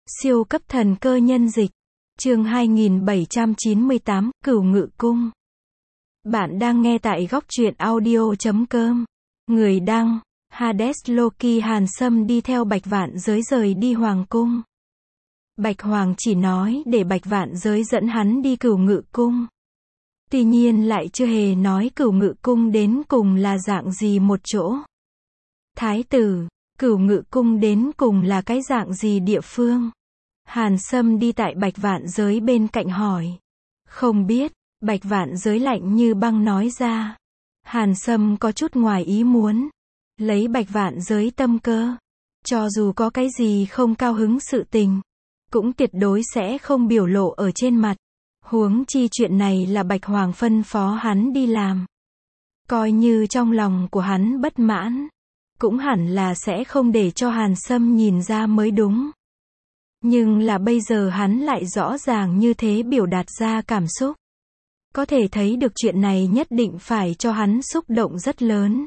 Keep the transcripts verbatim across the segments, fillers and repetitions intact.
Siêu cấp thần cơ nhân dịch. Chương hai nghìn bảy trăm chín mươi tám, Cửu Ngự Cung. Bạn đang nghe tại góc truyện audio chấm com. Người đăng, Hades Loki. Hàn Sâm đi theo Bạch Vạn Giới rời đi Hoàng Cung. Bạch Hoàng chỉ nói để Bạch Vạn Giới dẫn hắn đi Cửu Ngự Cung. Tuy nhiên lại chưa hề nói Cửu Ngự Cung đến cùng là dạng gì một chỗ. Thái tử, Cửu Ngự Cung đến cùng là cái dạng gì địa phương? Hàn Sâm đi tại Bạch Vạn Giới bên cạnh hỏi. Không biết, Bạch Vạn Giới lạnh như băng nói ra. Hàn Sâm có chút ngoài ý muốn. Lấy Bạch Vạn Giới tâm cơ. Cho dù có cái gì không cao hứng sự tình, cũng tuyệt đối sẽ không biểu lộ ở trên mặt. Huống chi chuyện này là Bạch Hoàng phân phó hắn đi làm. Coi như trong lòng của hắn bất mãn, cũng hẳn là sẽ không để cho Hàn Sâm nhìn ra mới đúng. Nhưng là bây giờ hắn lại rõ ràng như thế biểu đạt ra cảm xúc. Có thể thấy được chuyện này nhất định phải cho hắn xúc động rất lớn,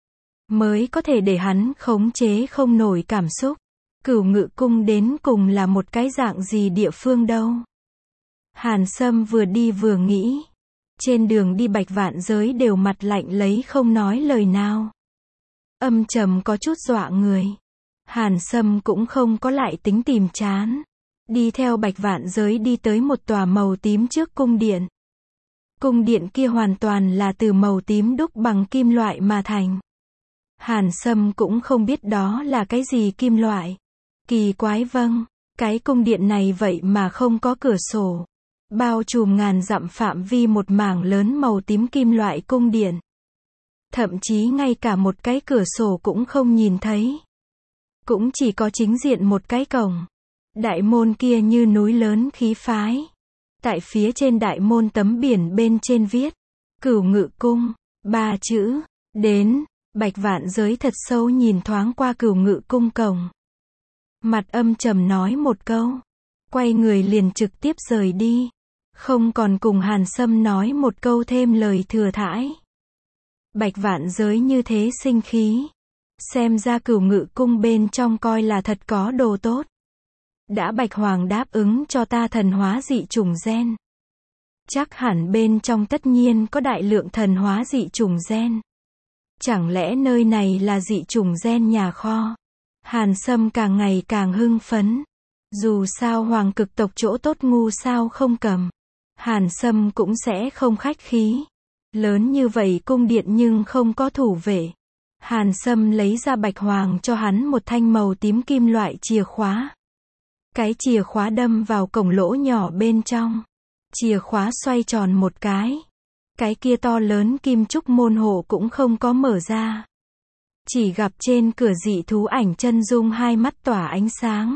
mới có thể để hắn khống chế không nổi cảm xúc. Cửu Ngự Cung đến cùng là một cái dạng gì địa phương đâu? Hàn Sâm vừa đi vừa nghĩ. Trên đường đi Bạch Vạn Giới đều mặt lạnh lấy không nói lời nào. Âm trầm có chút dọa người. Hàn Sâm cũng không có lại tính tìm chán. Đi theo Bạch Vạn Giới đi tới một tòa màu tím trước cung điện. Cung điện kia hoàn toàn là từ màu tím đúc bằng kim loại mà thành. Hàn Sâm cũng không biết đó là cái gì kim loại. Kỳ quái vâng, cái cung điện này vậy mà không có cửa sổ. Bao trùm ngàn dặm phạm vi một mảng lớn màu tím kim loại cung điện. Thậm chí ngay cả một cái cửa sổ cũng không nhìn thấy. Cũng chỉ có chính diện một cái cổng. Đại môn kia như núi lớn khí phái. Tại phía trên đại môn tấm biển bên trên viết Cửu Ngự Cung, ba chữ. Đến, Bạch Vạn Giới thật sâu nhìn thoáng qua Cửu Ngự Cung cổng. Mặt âm trầm nói một câu. Quay người liền trực tiếp rời đi. Không còn cùng Hàn Sâm nói một câu thêm lời thừa thãi. Bạch Vạn Giới như thế sinh khí. Xem ra Cửu Ngự Cung bên trong coi là thật có đồ tốt. Đã Bạch Hoàng đáp ứng cho ta thần hóa dị chủng gen. Chắc hẳn bên trong tất nhiên có đại lượng thần hóa dị chủng gen. Chẳng lẽ nơi này là dị chủng gen nhà kho? Hàn Sâm càng ngày càng hưng phấn. Dù sao Hoàng cực tộc chỗ tốt ngu sao không cầm. Hàn Sâm cũng sẽ không khách khí. Lớn như vậy cung điện nhưng không có thủ vệ. Hàn Sâm lấy ra Bạch Hoàng cho hắn một thanh màu tím kim loại chìa khóa. Cái chìa khóa đâm vào cổng lỗ nhỏ bên trong. Chìa khóa xoay tròn một cái. Cái kia to lớn kim trúc môn hộ cũng không có mở ra. Chỉ gặp trên cửa dị thú ảnh chân dung hai mắt tỏa ánh sáng.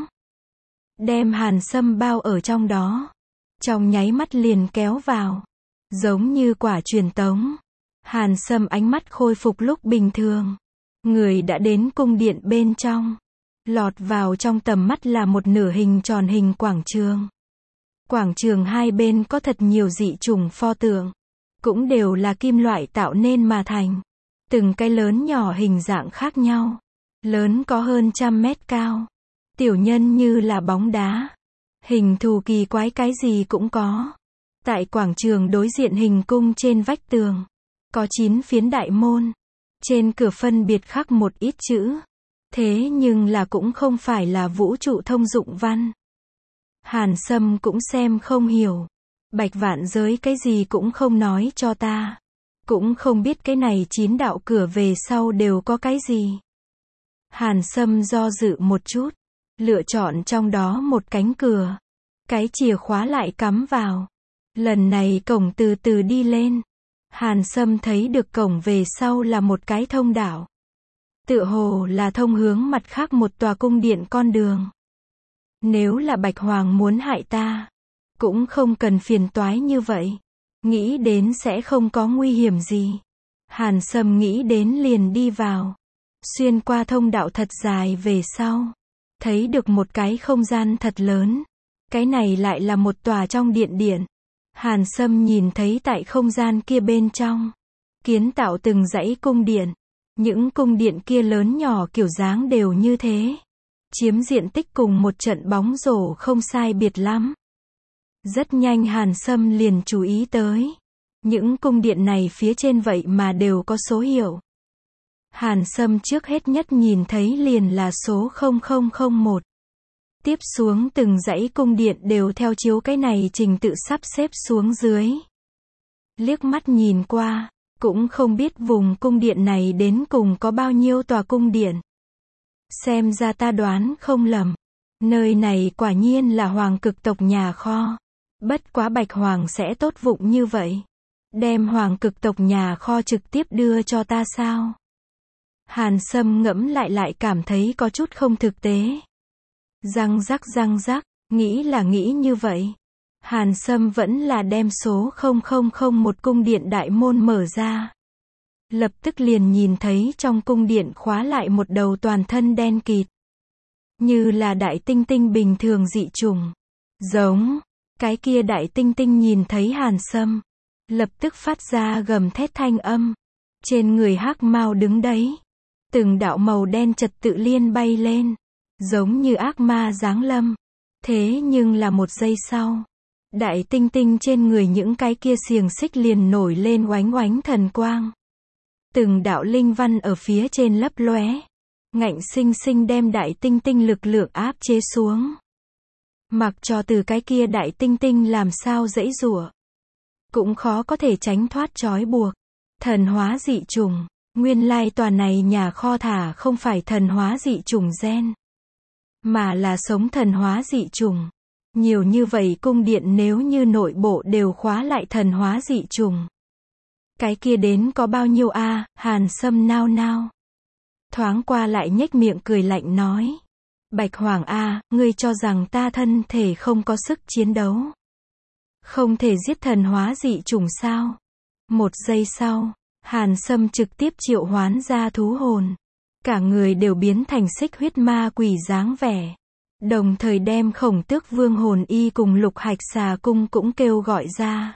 Đem Hàn Sâm bao ở trong đó. Trong nháy mắt liền kéo vào. Giống như quả truyền tống. Hàn Sâm ánh mắt khôi phục lúc bình thường. Người đã đến cung điện bên trong. Lọt vào trong tầm mắt là một nửa hình tròn hình quảng trường. Quảng trường hai bên có thật nhiều dị chủng pho tượng. Cũng đều là kim loại tạo nên mà thành. Từng cái lớn nhỏ hình dạng khác nhau. Lớn có hơn trăm mét cao. Tiểu nhân như là bóng đá. Hình thù kỳ quái cái gì cũng có. Tại quảng trường đối diện hình cung trên vách tường. Có chín phiến đại môn. Trên cửa phân biệt khắc một ít chữ. Thế nhưng là cũng không phải là vũ trụ thông dụng văn. Hàn Sâm cũng xem không hiểu. Bạch Vạn Giới cái gì cũng không nói cho ta. Cũng không biết cái này chín đạo cửa về sau đều có cái gì. Hàn Sâm do dự một chút. Lựa chọn trong đó một cánh cửa. Cái chìa khóa lại cắm vào. Lần này cổng từ từ đi lên. Hàn Sâm thấy được cổng về sau là một cái thông đạo. Tựa hồ là thông hướng mặt khác một tòa cung điện con đường. Nếu là Bạch Hoàng muốn hại ta, cũng không cần phiền toái như vậy. Nghĩ đến sẽ không có nguy hiểm gì. Hàn Sâm nghĩ đến liền đi vào. Xuyên qua thông đạo thật dài về sau. Thấy được một cái không gian thật lớn. Cái này lại là một tòa trong điện điện. Hàn Sâm nhìn thấy tại không gian kia bên trong. Kiến tạo từng dãy cung điện. Những cung điện kia lớn nhỏ kiểu dáng đều như thế. chiếm diện tích cùng một trận bóng rổ không sai biệt lắm. Rất nhanh Hàn Sâm liền chú ý tới. Những cung điện này phía trên vậy mà đều có số hiệu. Hàn Sâm trước hết nhất nhìn thấy liền là số không không không một. Tiếp xuống từng dãy cung điện đều theo chiếu cái này trình tự sắp xếp xuống dưới. Liếc mắt nhìn qua, cũng không biết vùng cung điện này đến cùng có bao nhiêu tòa cung điện. Xem ra ta đoán không lầm. Nơi này quả nhiên là hoàng cực tộc nhà kho. Bất quá Bạch Hoàng sẽ tốt vụng như vậy. Đem hoàng cực tộc nhà kho trực tiếp đưa cho ta sao? Hàn Sâm ngẫm lại lại cảm thấy có chút không thực tế. Răng rắc răng rắc, nghĩ là nghĩ như vậy. Hàn Sâm vẫn là đem số không không không một cung điện đại môn mở ra. Lập tức liền nhìn thấy trong cung điện khóa lại một đầu toàn thân đen kịt. Như là đại tinh tinh bình thường dị chủng. Giống, cái kia đại tinh tinh nhìn thấy Hàn Sâm. Lập tức phát ra gầm thét thanh âm. Trên người hắc mao đứng đấy. Từng đạo màu đen trật tự liên bay lên. Giống như ác ma giáng lâm. Thế nhưng là một giây sau. Đại tinh tinh trên người những cái kia xiềng xích liền nổi lên oánh oánh thần quang. Từng đạo linh văn ở phía trên lấp lóe. Ngạnh sinh sinh đem đại tinh tinh lực lượng áp chế xuống. Mặc cho từ cái kia đại tinh tinh làm sao giãy giụa. Cũng khó có thể tránh thoát trói buộc. Thần hóa dị chủng. Nguyên lai tòa này nhà kho thả không phải thần hóa dị chủng gen. Mà là sống thần hóa dị chủng. Nhiều như vậy cung điện nếu như nội bộ đều khóa lại thần hóa dị chủng. Cái kia đến có bao nhiêu a? À? Hàn Sâm nao nao. Thoáng qua lại nhếch miệng cười lạnh nói. Bạch Hoàng a, à, ngươi cho rằng ta thân thể không có sức chiến đấu. Không thể giết thần hóa dị chủng sao? Một giây sau, Hàn Sâm trực tiếp triệu hoán ra thú hồn. Cả người đều biến thành xích huyết ma quỷ dáng vẻ. Đồng thời đem Khổng Tước Vương hồn y cùng Lục Hạch Xà cung cũng kêu gọi ra.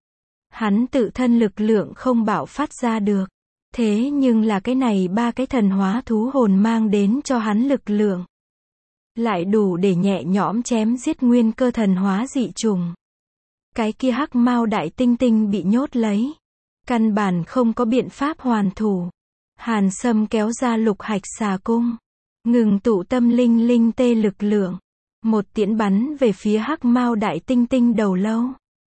Hắn tự thân lực lượng không bạo phát ra được. Thế nhưng là cái này ba cái thần hóa thú hồn mang đến cho hắn lực lượng. Lại đủ để nhẹ nhõm chém giết nguyên cơ thần hóa dị trùng. Cái kia hắc mao đại tinh tinh bị nhốt lấy. Căn bản không có biện pháp hoàn thủ. Hàn Sâm kéo ra Lục Hạch Xà cung. Ngừng tụ tâm linh linh tê lực lượng. Một tiễn bắn về phía hắc mao đại tinh tinh đầu lâu.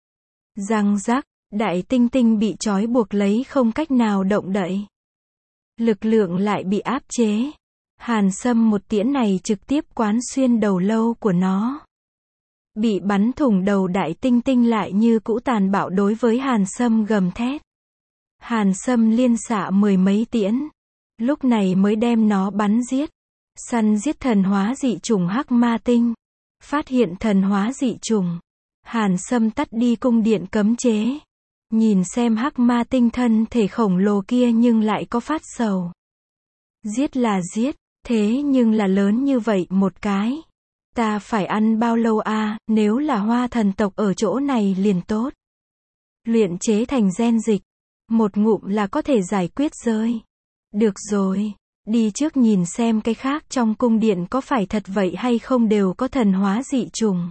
Răng rắc, đại tinh tinh bị trói buộc lấy không cách nào động đậy. Lực lượng lại bị áp chế. Hàn Sâm một tiễn này trực tiếp quán xuyên đầu lâu của nó. Bị bắn thủng đầu đại tinh tinh lại như cũ tàn bạo đối với Hàn Sâm gầm thét. Hàn Sâm liên xạ mười mấy tiễn. Lúc này mới đem nó bắn giết. Săn giết thần hóa dị chủng hắc ma tinh. Phát hiện thần hóa dị chủng. Hàn Sâm tắt đi cung điện cấm chế. Nhìn xem hắc ma tinh thân thể khổng lồ kia nhưng lại có phát sầu. Giết là giết, thế nhưng là lớn như vậy một cái. Ta phải ăn bao lâu a? À, nếu là hoa thần tộc ở chỗ này liền tốt. Luyện chế thành gen dịch. Một ngụm là có thể giải quyết rơi. Được rồi. Đi trước nhìn xem cái khác trong cung điện có phải thật vậy hay không đều có thần hóa dị trùng.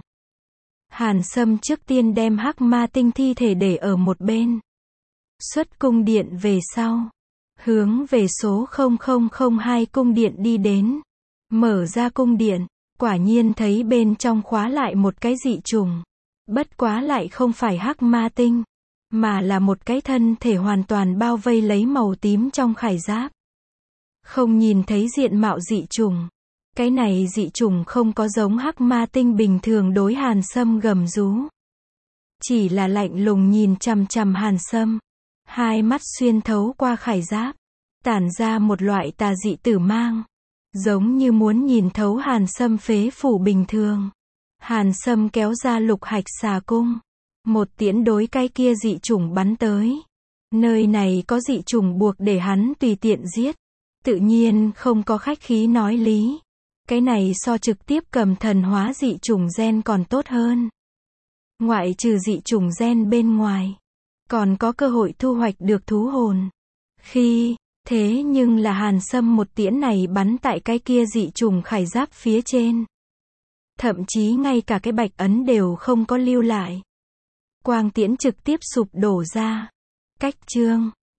Hàn Sâm trước tiên đem hắc ma tinh thi thể để ở một bên. Xuất cung điện về sau. Hướng về số không không không hai cung điện đi đến. Mở ra cung điện. Quả nhiên thấy bên trong khóa lại một cái dị trùng. Bất quá lại không phải hắc ma tinh. Mà là một cái thân thể hoàn toàn bao vây lấy màu tím trong khải giáp. Không nhìn thấy diện mạo dị trùng. Cái này dị trùng không có giống hắc ma tinh bình thường đối Hàn Sâm gầm rú. Chỉ là lạnh lùng nhìn chằm chằm Hàn Sâm. Hai mắt xuyên thấu qua khải giáp. Tản ra một loại tà dị tử mang. Giống như muốn nhìn thấu Hàn Sâm phế phủ bình thường. Hàn Sâm kéo ra Lục Hạch Xà cung. Một tiễn đối cái kia dị trùng bắn tới. Nơi này có dị trùng buộc để hắn tùy tiện giết. Tự nhiên không có khách khí nói lý. Cái này so trực tiếp cầm thần hóa dị trùng gen còn tốt hơn. Ngoại trừ dị trùng gen bên ngoài. Còn có cơ hội thu hoạch được thú hồn. Khi Thế nhưng là Hàn Sâm một tiễn này bắn tại cái kia dị trùng khải giáp phía trên. Thậm chí ngay cả cái bạch ấn đều không có lưu lại. Quang tiễn trực tiếp sụp đổ ra. Cách chương